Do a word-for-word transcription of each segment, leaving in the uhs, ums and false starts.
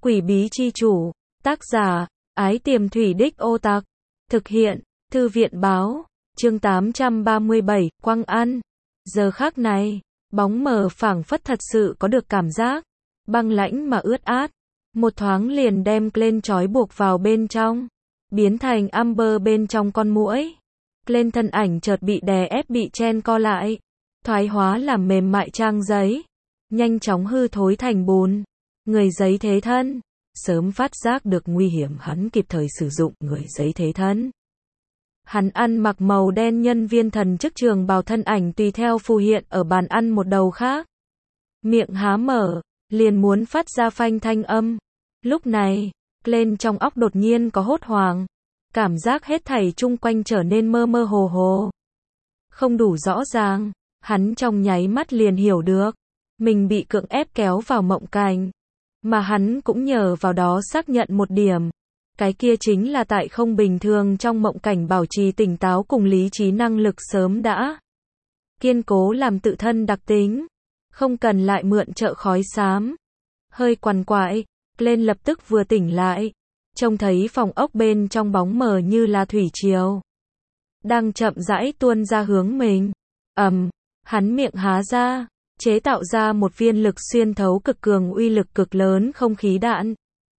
Quỷ bí chi chủ, tác giả, Ái Tiềm Thủy Đích Ô Tặc, thực hiện, Thư viện báo, chương tám trăm ba mươi bảy, Quăng ăn. Giờ khắc này, bóng mờ phảng phất thật sự có được cảm giác, băng lãnh mà ướt át, một thoáng liền đem Glenn trói buộc vào bên trong, biến thành Amber bên trong con muỗi. Glenn thân ảnh chợt bị đè ép bị chen co lại, thoái hóa làm mềm mại trang giấy, nhanh chóng hư thối thành bùn. Người giấy thế thân, sớm phát giác được nguy hiểm hắn kịp thời sử dụng người giấy thế thân. Hắn ăn mặc màu đen nhân viên thần chức trường bào thân ảnh tùy theo phù hiện ở bàn ăn một đầu khác. Miệng há mở, liền muốn phát ra phanh thanh âm. Lúc này, Glenn trong óc đột nhiên có hốt hoảng, cảm giác hết thảy chung quanh trở nên mơ mơ hồ hồ. Không đủ rõ ràng, hắn trong nháy mắt liền hiểu được, mình bị cưỡng ép kéo vào mộng cảnh. Mà hắn cũng nhờ vào đó xác nhận một điểm, cái kia chính là tại không bình thường trong mộng cảnh bảo trì tỉnh táo cùng lý trí năng lực sớm đã kiên cố làm tự thân đặc tính, không cần lại mượn trợ khói xám. Hơi quằn quại, Glenn lập tức vừa tỉnh lại, trông thấy phòng ốc bên trong bóng mờ như là thủy triều, đang chậm rãi tuôn ra hướng mình. Ầm, hắn miệng há ra, chế tạo ra một viên lực xuyên thấu cực cường uy lực cực lớn không khí đạn.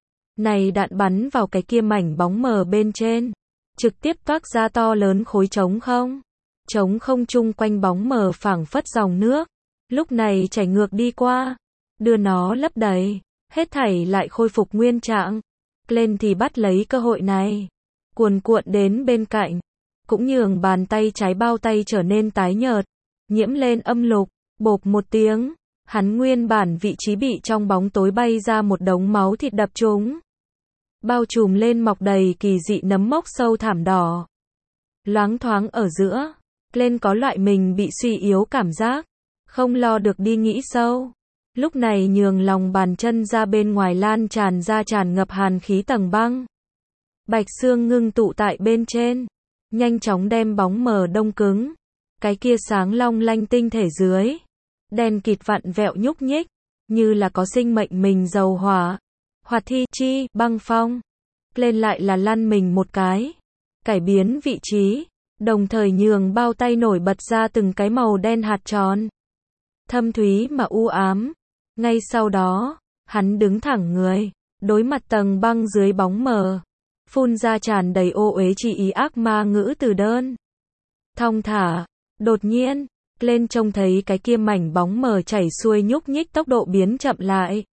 Này đạn bắn vào cái kia mảnh bóng mờ bên trên, trực tiếp toát ra to lớn khối trống không. Trống không chung quanh bóng mờ phảng phất dòng nước, lúc này chảy ngược đi qua, đưa nó lấp đầy, hết thảy lại khôi phục nguyên trạng. Glenn thì bắt lấy cơ hội này, cuồn cuộn đến bên cạnh, cũng nhường bàn tay trái bao tay trở nên tái nhợt, nhiễm lên âm lục. Bộp một tiếng, hắn nguyên bản vị trí bị trong bóng tối bay ra một đống máu thịt đập trúng, bao trùm lên mọc đầy kỳ dị nấm mốc sâu thảm đỏ. Loáng thoáng ở giữa, Glenn có loại mình bị suy yếu cảm giác, không lo được đi nghĩ sâu. Lúc này nhường lòng bàn chân ra bên ngoài lan tràn ra tràn ngập hàn khí tầng băng. Bạch xương ngưng tụ tại bên trên, nhanh chóng đem bóng mờ đông cứng. Cái kia sáng long lanh tinh thể dưới, đen kịt vặn vẹo nhúc nhích, như là có sinh mệnh mình dầu hỏa, hoạt thi, chi, băng phong. Lên lại là lăn mình một cái, cải biến vị trí, đồng thời nhường bao tay nổi bật ra từng cái màu đen hạt tròn, thâm thúy mà u ám. Ngay sau đó, hắn đứng thẳng người, đối mặt tầng băng dưới bóng mờ, phun ra tràn đầy ô uế chi ý ác ma ngữ từ đơn. Thong thả. Đột nhiên, Glenn trông thấy cái kia mảnh bóng mờ chảy xuôi nhúc nhích tốc độ biến chậm lại,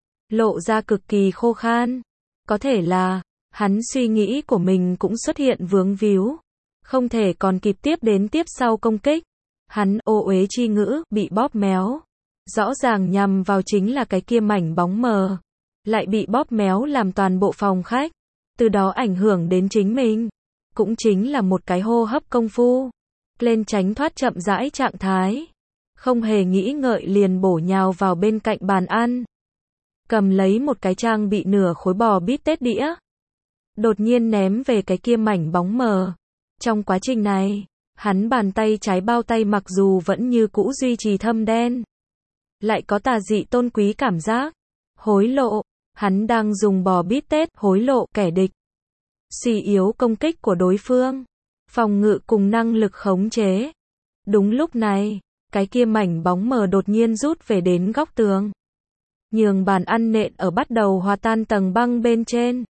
lộ ra cực kỳ khô khan. Có thể là, hắn suy nghĩ của mình cũng xuất hiện vướng víu, không thể còn kịp tiếp đến tiếp sau công kích. Hắn ô uế chi ngữ bị bóp méo, rõ ràng nhằm vào chính là cái kia mảnh bóng mờ, lại bị bóp méo làm toàn bộ phòng khách, từ đó ảnh hưởng đến chính mình, cũng chính là một cái hô hấp công phu. Glenn tránh thoát chậm rãi trạng thái, không hề nghĩ ngợi liền bổ nhào vào bên cạnh bàn ăn, cầm lấy một cái trang bị nửa khối bò bít tết đĩa, đột nhiên ném về cái kia mảnh bóng mờ. Trong quá trình này, hắn bàn tay trái bao tay mặc dù vẫn như cũ duy trì thâm đen, lại có tà dị tôn quý cảm giác. Hối lộ, hắn đang dùng bò bít tết hối lộ kẻ địch, suy yếu công kích của đối phương, phòng ngự cùng năng lực khống chế. Đúng lúc này, cái kia mảnh bóng mờ đột nhiên rút về đến góc tường, nhường bàn ăn nện ở bắt đầu hòa tan tầng băng bên trên,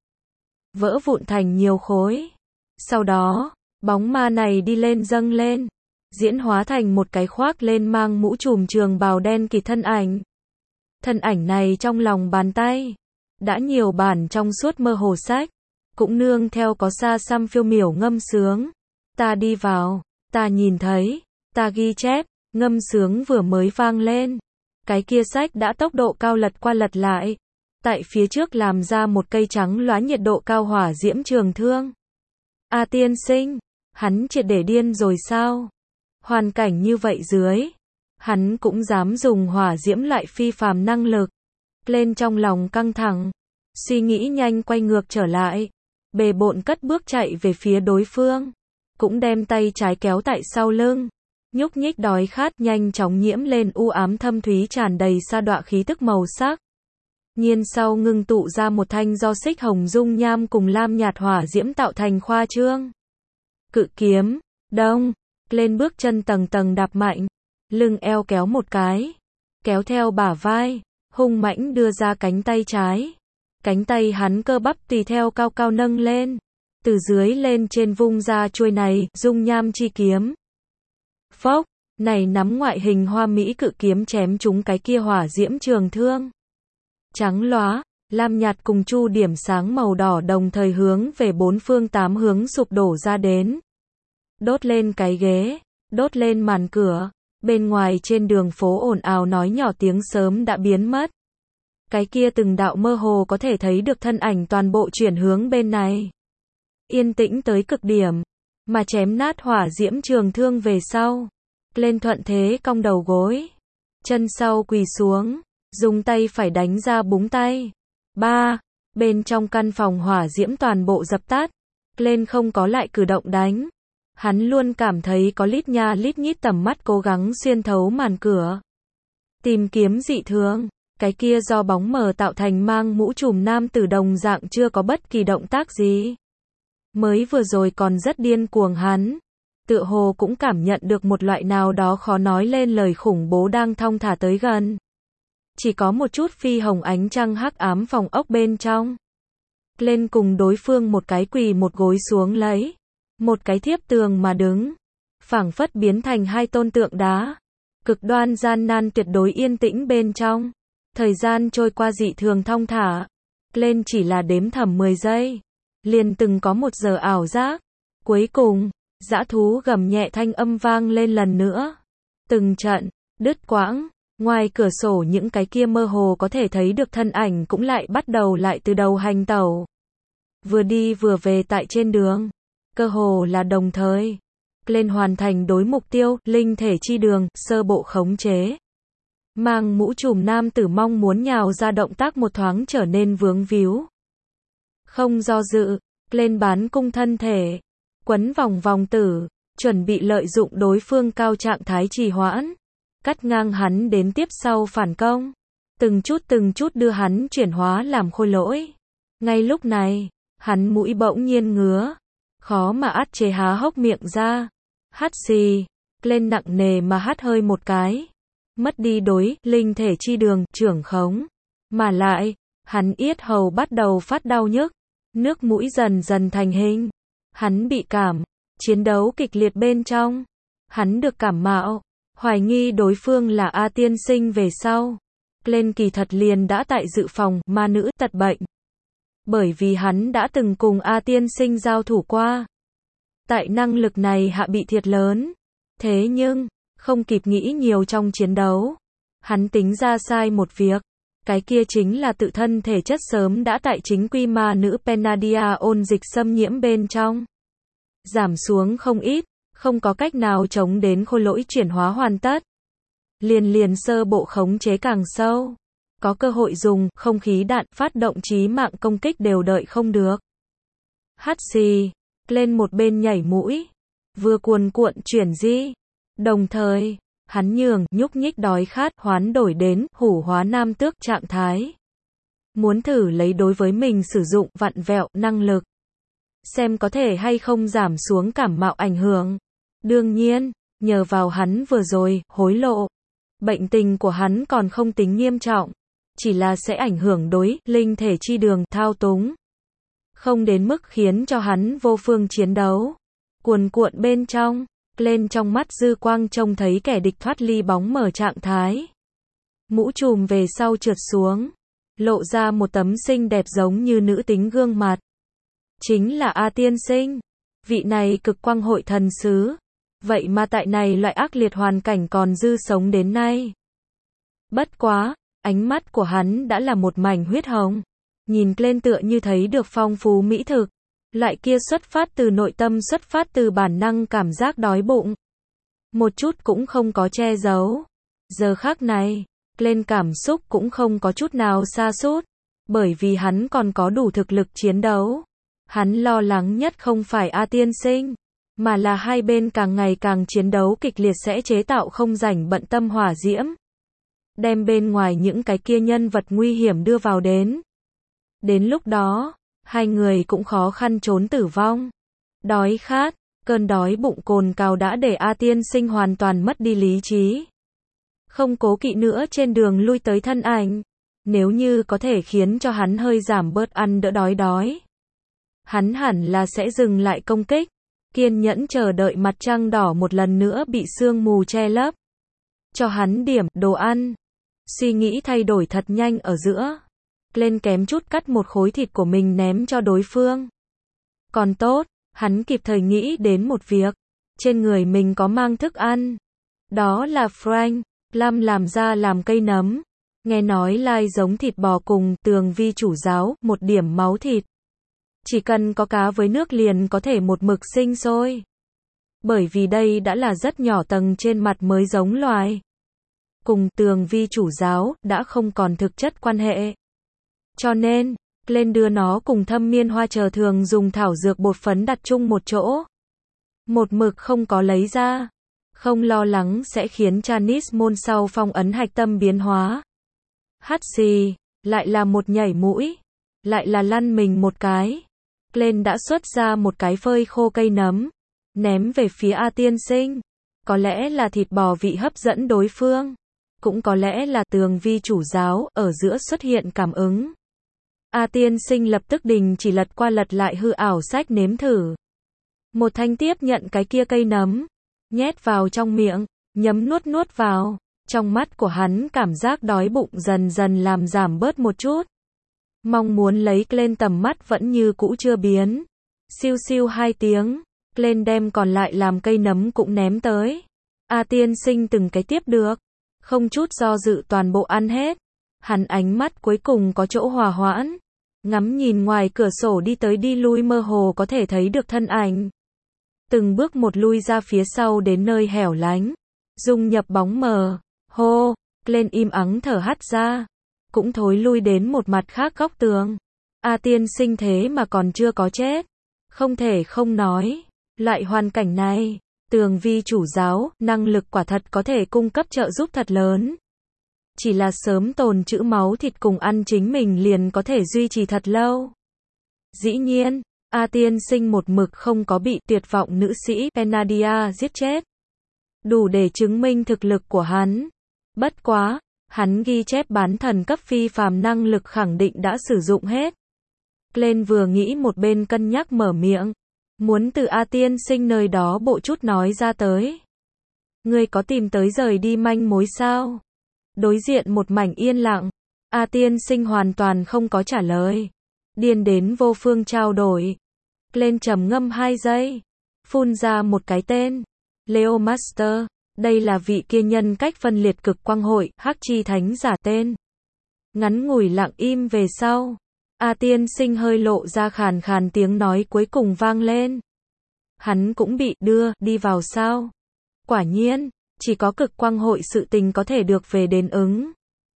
vỡ vụn thành nhiều khối. Sau đó, bóng ma này đi lên dâng lên, diễn hóa thành một cái khoác lên mang mũ trùm trường bào đen kịt thân ảnh. Thân ảnh này trong lòng bàn tay, đã nhiều bản trong suốt mơ hồ sách, cũng nương theo có xa xăm phiêu miểu ngâm sướng. Ta đi vào, ta nhìn thấy, ta ghi chép. Ngâm sướng vừa mới vang lên, cái kia sách đã tốc độ cao lật qua lật lại, tại phía trước làm ra một cây trắng lóa nhiệt độ cao hỏa diễm trường thương. A tiên sinh, hắn triệt để điên rồi sao? Hoàn cảnh như vậy dưới, hắn cũng dám dùng hỏa diễm loại phi phàm năng lực. Lên trong lòng căng thẳng, suy nghĩ nhanh quay ngược trở lại, bề bộn cất bước chạy về phía đối phương, cũng đem tay trái kéo tại sau lưng. Nhúc nhích đói khát nhanh chóng nhiễm lên u ám thâm thúy tràn đầy sa đọa khí tức màu sắc. nhiên sau ngưng tụ ra một thanh do xích hồng dung nham cùng lam nhạt hỏa diễm tạo thành khoa trương. Cự kiếm, đông, lên bước chân tầng tầng đạp mạnh, lưng eo kéo một cái, kéo theo bả vai, hung mãnh đưa ra cánh tay trái. Cánh tay hắn cơ bắp tùy theo cao cao nâng lên, từ dưới lên trên vung ra chuôi này, dung nham chi kiếm. Phốc, này nắm ngoại hình hoa mỹ cự kiếm chém trúng cái kia hỏa diễm trường thương. Trắng lóa, lam nhạt cùng chu điểm sáng màu đỏ đồng thời hướng về bốn phương tám hướng sụp đổ ra đến. Đốt lên cái ghế, đốt lên màn cửa, bên ngoài trên đường phố ồn ào nói nhỏ tiếng sớm đã biến mất. Cái kia từng đạo mơ hồ có thể thấy được thân ảnh toàn bộ chuyển hướng bên này. Yên tĩnh tới cực điểm, mà chém nát hỏa diễm trường thương về sau. Lên thuận thế cong đầu gối, chân sau quỳ xuống, dùng tay phải đánh ra búng tay. Ba, bên trong căn phòng hỏa diễm toàn bộ dập tắt. Lên không có lại cử động đánh. Hắn luôn cảm thấy có lít nha lít nhít tầm mắt cố gắng xuyên thấu màn cửa. Tìm kiếm dị thường. Cái kia do bóng mờ tạo thành mang mũ trùm nam tử đồng dạng chưa có bất kỳ động tác gì. Mới vừa rồi còn rất điên cuồng hắn. Tựa hồ cũng cảm nhận được một loại nào đó khó nói lên lời khủng bố đang thong thả tới gần. Chỉ có một chút phi hồng ánh trăng hắc ám phòng ốc bên trong. Lên cùng đối phương một cái quỳ một gối xuống lấy. Một cái thiếp tường mà đứng. Phảng phất biến thành hai tôn tượng đá. Cực đoan gian nan tuyệt đối yên tĩnh bên trong. Thời gian trôi qua dị thường thong thả. Lên chỉ là đếm thầm mười giây. Liền từng có một giờ ảo giác. Cuối cùng, dã thú gầm nhẹ thanh âm vang lên lần nữa. Từng trận, đứt quãng, ngoài cửa sổ những cái kia mơ hồ có thể thấy được thân ảnh cũng lại bắt đầu lại từ đầu hành tẩu. Vừa đi vừa về tại trên đường. Cơ hồ là đồng thời. Lên hoàn thành đối mục tiêu, linh thể chi đường, sơ bộ khống chế. Mang mũ trùm nam tử mong muốn nhào ra động tác một thoáng trở nên vướng víu. Không do dự, lên bán cung thân thể. Quấn vòng vòng tử, chuẩn bị lợi dụng đối phương cao trạng thái trì hoãn. Cắt ngang hắn đến tiếp sau phản công. Từng chút từng chút đưa hắn chuyển hóa làm khôi lỗi. Ngay lúc này, hắn mũi bỗng nhiên ngứa. Khó mà át chế há hốc miệng ra. Hắt xì, lên nặng nề mà hắt hơi một cái. Mất đi đối, linh thể chi đường, trưởng khống. Mà lại, hắn yết hầu bắt đầu phát đau nhức. Nước mũi dần dần thành hình. Hắn bị cảm. Chiến đấu kịch liệt bên trong. Hắn được cảm mạo. Hoài nghi đối phương là A tiên sinh về sau. Lên kỳ thật liền đã tại dự phòng, ma nữ tật bệnh. Bởi vì hắn đã từng cùng A tiên sinh giao thủ qua. Tại năng lực này hạ bị thiệt lớn. Thế nhưng, không kịp nghĩ nhiều trong chiến đấu. Hắn tính ra sai một việc. Cái kia chính là tự thân thể chất sớm đã tại chính quy ma nữ Penadia ôn dịch xâm nhiễm bên trong. Giảm xuống không ít, không có cách nào chống đến khôi lỗi chuyển hóa hoàn tất. Liền liền sơ bộ khống chế càng sâu. Có cơ hội dùng không khí đạn phát động chí mạng công kích đều đợi không được. Hắt xì, lên một bên nhảy mũi. Vừa cuồn cuộn chuyển di. Đồng thời, hắn nhường, nhúc nhích đói khát, hoán đổi đến, hủ hóa nam tước trạng thái. Muốn thử lấy đối với mình sử dụng, vặn vẹo, năng lực. Xem có thể hay không giảm xuống cảm mạo ảnh hưởng. Đương nhiên, nhờ vào hắn vừa rồi, hối lộ. Bệnh tình của hắn còn không tính nghiêm trọng. Chỉ là sẽ ảnh hưởng đối, linh thể chi đường, thao túng. Không đến mức khiến cho hắn vô phương chiến đấu. Cuồn cuộn bên trong. Lên trong mắt dư quang trông thấy kẻ địch thoát ly bóng mở trạng thái. Mũ trùm về sau trượt xuống. Lộ ra một tấm xinh đẹp giống như nữ tính gương mặt. Chính là A tiên sinh. Vị này cực quang hội thần sứ. Vậy mà tại này loại ác liệt hoàn cảnh còn dư sống đến nay. Bất quá, ánh mắt của hắn đã là một mảnh huyết hồng. Nhìn lên tựa như thấy được phong phú mỹ thực. Loại kia xuất phát từ nội tâm, xuất phát từ bản năng cảm giác đói bụng. Một chút cũng không có che giấu. Giờ khắc này, lên cảm xúc cũng không có chút nào sa sút. Bởi vì hắn còn có đủ thực lực chiến đấu. Hắn lo lắng nhất không phải A tiên sinh. Mà là hai bên càng ngày càng chiến đấu kịch liệt sẽ chế tạo không rảnh bận tâm hỏa diễm. đem bên ngoài những cái kia nhân vật nguy hiểm đưa vào đến. Đến lúc đó, hai người cũng khó khăn trốn tử vong. Đói khát, cơn đói bụng cồn cào đã để A Tiên Sinh hoàn toàn mất đi lý trí. Không cố kỵ nữa trên đường lui tới thân ảnh. Nếu như có thể khiến cho hắn hơi giảm bớt ăn đỡ đói đói, hắn hẳn là sẽ dừng lại công kích, kiên nhẫn chờ đợi mặt trăng đỏ một lần nữa bị sương mù che lấp. Cho hắn điểm đồ ăn. Suy nghĩ thay đổi thật nhanh ở giữa. Lên kém chút cắt một khối thịt của mình ném cho đối phương. Còn tốt, hắn kịp thời nghĩ đến một việc. Trên người mình có mang thức ăn. Đó là Frank Lam làm ra làm cây nấm. Nghe nói lai giống thịt bò cùng Tường Vi chủ giáo, một điểm máu thịt. Chỉ cần có cá với nước liền có thể một mực sinh sôi. Bởi vì đây đã là rất nhỏ tầng trên mặt mới giống loài. Cùng Tường Vi chủ giáo đã không còn thực chất quan hệ. Cho nên, lên đưa nó cùng Thâm Miên Hoa chờ thường dùng thảo dược bột phấn đặt chung một chỗ. Một mực không có lấy ra. Không lo lắng sẽ khiến Chanis môn sau phong ấn hạch tâm biến hóa. Hắt xì, lại là một nhảy mũi, lại là lăn mình một cái. Lên đã xuất ra một cái phơi khô cây nấm, ném về phía A Tiên Sinh. Có lẽ là thịt bò vị hấp dẫn đối phương, cũng có lẽ là Tường Vi chủ giáo ở giữa xuất hiện cảm ứng. A Tiên Sinh lập tức đình chỉ lật qua lật lại hư ảo sách nếm thử. Một thanh tiếp nhận cái kia cây nấm, nhét vào trong miệng, nhấm nuốt nuốt vào. Trong mắt của hắn cảm giác đói bụng dần dần làm giảm bớt một chút. Mong muốn lấy lên tầm mắt vẫn như cũ chưa biến. Siêu siêu hai tiếng, lên đem còn lại làm cây nấm cũng ném tới. A Tiên Sinh từng cái tiếp được, không chút do dự toàn bộ ăn hết. Hắn ánh mắt cuối cùng có chỗ hòa hoãn, ngắm nhìn ngoài cửa sổ đi tới đi lui mơ hồ có thể thấy được thân ảnh. Từng bước một lui ra phía sau đến nơi hẻo lánh, dung nhập bóng mờ. Hô, lên im ắng thở hắt ra, cũng thối lui đến một mặt khác góc tường. A Tiên Sinh thế mà còn chưa có chết. Không thể không nói, loại hoàn cảnh này, Tường Vi chủ giáo, năng lực quả thật có thể cung cấp trợ giúp thật lớn. Chỉ là sớm tồn trữ máu thịt cùng ăn chính mình liền có thể duy trì thật lâu. Dĩ nhiên, A Tiên Sinh một mực không có bị tuyệt vọng nữ sĩ Penadia giết chết. Đủ để chứng minh thực lực của hắn. Bất quá, hắn ghi chép bán thần cấp phi phàm năng lực khẳng định đã sử dụng hết. Lên vừa nghĩ một bên cân nhắc mở miệng. Muốn từ A Tiên Sinh nơi đó bộ chút nói ra tới. Ngươi có tìm tới rời đi manh mối sao? Đối diện một mảnh yên lặng. A Tiên Sinh hoàn toàn không có trả lời. Điên đến vô phương trao đổi. Lên trầm ngâm hai giây. Phun ra một cái tên. Leo Master. Đây là vị kia nhân cách phân liệt cực quang hội, Hắc Chi Thánh giả tên. Ngắn ngủi lặng im về sau. A Tiên Sinh hơi lộ ra khàn khàn tiếng nói cuối cùng vang lên. Hắn cũng bị đưa đi vào sao? Quả nhiên, chỉ có cực quang hội sự tình có thể được về đền ứng.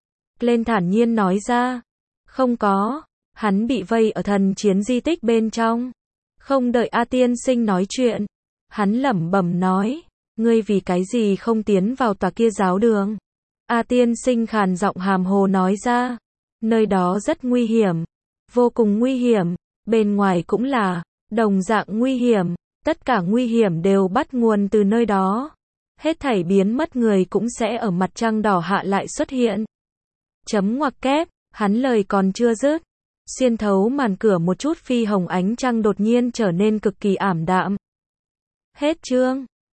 Lên thản nhiên nói ra. Không có, hắn bị vây ở thần chiến di tích bên trong. Không đợi A Tiên Sinh nói chuyện, hắn lẩm bẩm nói. Ngươi vì cái gì không tiến vào tòa kia giáo đường? A Tiên Sinh khàn giọng hàm hồ nói ra. Nơi đó rất nguy hiểm. Vô cùng nguy hiểm. Bên ngoài cũng là đồng dạng nguy hiểm. Tất cả nguy hiểm đều bắt nguồn từ nơi đó. Hết thảy biến mất người cũng sẽ ở mặt trăng đỏ hạ lại xuất hiện. Chấm ngoặc kép, hắn lời còn chưa dứt. Xuyên thấu màn cửa một chút phi hồng ánh trăng đột nhiên trở nên cực kỳ ảm đạm. Hết chương.